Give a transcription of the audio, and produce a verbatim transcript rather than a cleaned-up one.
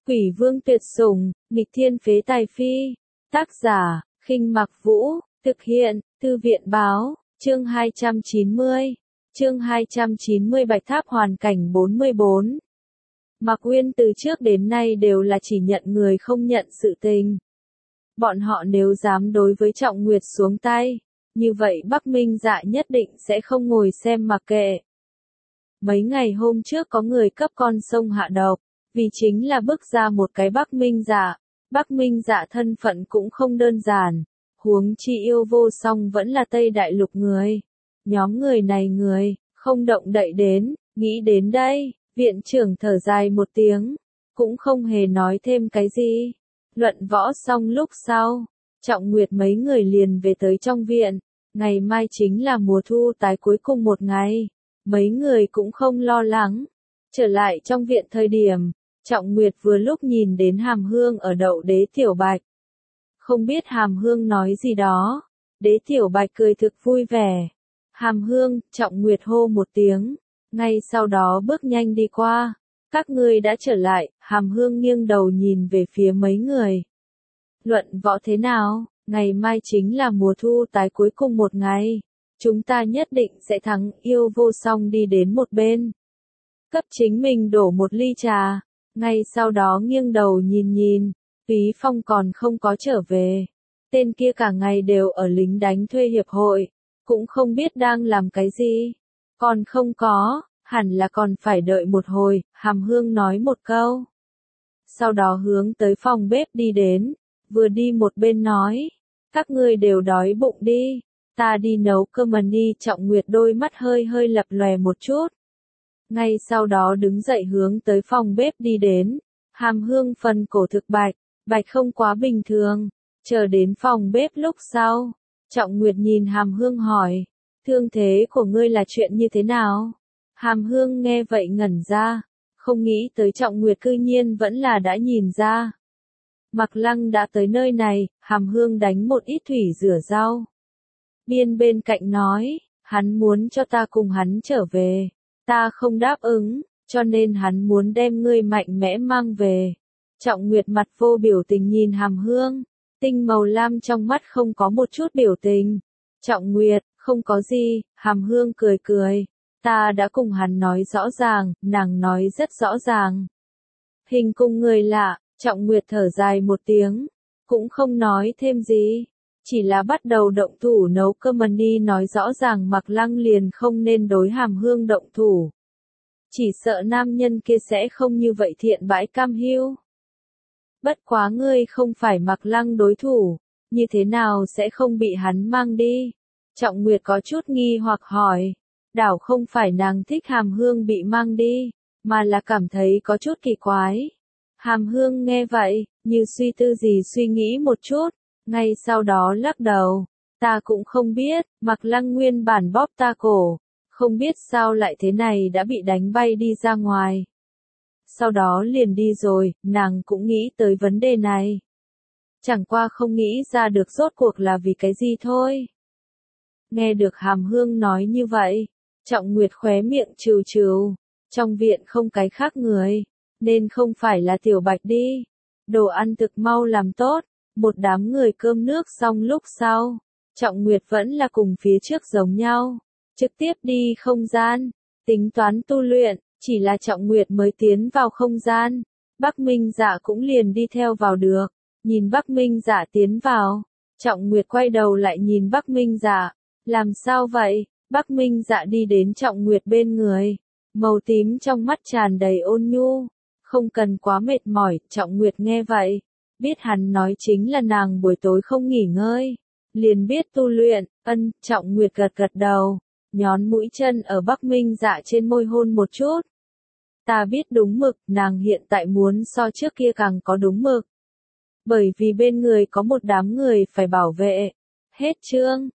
Quỷ vương tuyệt sủng, nghịch thiên phế tài phi. Tác giả, Khinh Mặc Vũ, thực hiện, Thư viện báo, chương hai trăm chín mươi. Chương hai trăm chín mươi Bạch Tháp hoàn cảnh bốn mươi bốn. Mạc Uyên từ trước đến nay đều là chỉ nhận người không nhận sự tình. Bọn họ nếu dám đối với Trọng Nguyệt xuống tay, như vậy Bắc Minh Dạ nhất định sẽ không ngồi xem mặc kệ. Mấy ngày hôm trước có người cấp con sông hạ độc, vì chính là bức ra một cái Bắc Minh Dạ. Bắc Minh Dạ thân phận cũng không đơn giản, huống chi yêu vô song vẫn là Tây Đại Lục người. Nhóm người này người, không động đậy đến, nghĩ đến đây, viện trưởng thở dài một tiếng, cũng không hề nói thêm cái gì. Luận võ xong lúc sau, Trọng Nguyệt mấy người liền về tới trong viện, ngày mai chính là mùa thu tái cuối cùng một ngày, mấy người cũng không lo lắng. Trở lại trong viện thời điểm, Trọng Nguyệt vừa lúc nhìn đến Hàm Hương ở đậu Đế Tiểu Bạch. Không biết Hàm Hương nói gì đó, Đế Tiểu Bạch cười thực vui vẻ. Hàm Hương, Trọng Nguyệt hô một tiếng, ngay sau đó bước nhanh đi qua. Các ngươi đã trở lại, Hàm Hương nghiêng đầu nhìn về phía mấy người. Luận võ thế nào, ngày mai chính là mùa thu tái cuối cùng một ngày. Chúng ta nhất định sẽ thắng. Yêu vô song đi đến một bên, cấp chính mình đổ một ly trà, ngay sau đó nghiêng đầu nhìn nhìn, Túy Phong còn không có trở về. Tên kia cả ngày đều ở lính đánh thuê hiệp hội, cũng không biết đang làm cái gì. Còn không có, hẳn là còn phải đợi một hồi, Hàm Hương nói một câu. Sau đó hướng tới phòng bếp đi đến, vừa đi một bên nói, các ngươi đều đói bụng đi, ta đi nấu cơm đi. Trọng Nguyệt đôi mắt hơi hơi lập lòe một chút. Ngay sau đó đứng dậy hướng tới phòng bếp đi đến. Hàm Hương phần cổ thực bạch, bạch không quá bình thường. Chờ đến phòng bếp lúc sau, Trọng Nguyệt nhìn Hàm Hương hỏi, thương thế của ngươi là chuyện như thế nào? Hàm Hương nghe vậy ngẩn ra, không nghĩ tới Trọng Nguyệt cư nhiên vẫn là đã nhìn ra. Mạc Lăng đã tới nơi này, Hàm Hương đánh một ít thủy rửa rau. Biên bên cạnh nói, hắn muốn cho ta cùng hắn trở về. Ta không đáp ứng, cho nên hắn muốn đem ngươi mạnh mẽ mang về. Trọng Nguyệt mặt vô biểu tình nhìn Hàm Hương, tinh màu lam trong mắt không có một chút biểu tình. Trọng Nguyệt, không có gì. Hàm Hương cười cười, ta đã cùng hắn nói rõ ràng, nàng nói rất rõ ràng. Hình cùng người lạ, Trọng Nguyệt thở dài một tiếng, cũng không nói thêm gì, chỉ là bắt đầu động thủ nấu cơm đi. Nói rõ ràng Mạc Lăng liền không nên đối Hàm Hương động thủ. Chỉ sợ nam nhân kia sẽ không như vậy thiện bãi cam hiu. Bất quá ngươi không phải Mạc Lăng đối thủ, như thế nào sẽ không bị hắn mang đi? Trọng Nguyệt có chút nghi hoặc hỏi. Đảo không phải nàng thích Hàm Hương bị mang đi, mà là cảm thấy có chút kỳ quái. Hàm Hương nghe vậy, như suy tư gì suy nghĩ một chút, ngay sau đó lắc đầu. Ta cũng không biết, Mạc Lăng nguyên bản bóp ta cổ, không biết sao lại thế này đã bị đánh bay đi ra ngoài. Sau đó liền đi rồi, nàng cũng nghĩ tới vấn đề này. Chẳng qua không nghĩ ra được rốt cuộc là vì cái gì thôi. Nghe được Hàm Hương nói như vậy, Trọng Nguyệt khóe miệng trừ trừ. Trong viện không cái khác người, nên không phải là Tiểu Bạch đi. Đồ ăn thực mau làm tốt, một đám người cơm nước xong lúc sau. Trọng Nguyệt vẫn là cùng phía trước giống nhau, trực tiếp đi không gian, tính toán tu luyện. Chỉ là Trọng Nguyệt mới tiến vào không gian, Bắc Minh Dạ cũng liền đi theo vào được. Nhìn Bắc Minh Dạ tiến vào, Trọng Nguyệt quay đầu lại nhìn Bắc Minh Dạ, làm sao vậy? Bắc Minh Dạ đi đến Trọng Nguyệt bên người, màu tím trong mắt tràn đầy ôn nhu, không cần quá mệt mỏi. Trọng Nguyệt nghe vậy, biết hắn nói chính là nàng buổi tối không nghỉ ngơi, liền biết tu luyện. Ân. Trọng Nguyệt gật gật đầu, nhón mũi chân ở Bắc Minh Dạ trên môi hôn một chút. Ta biết đúng mực, nàng hiện tại muốn so trước kia càng có đúng mực. Bởi vì bên người có một đám người phải bảo vệ. Hết chương.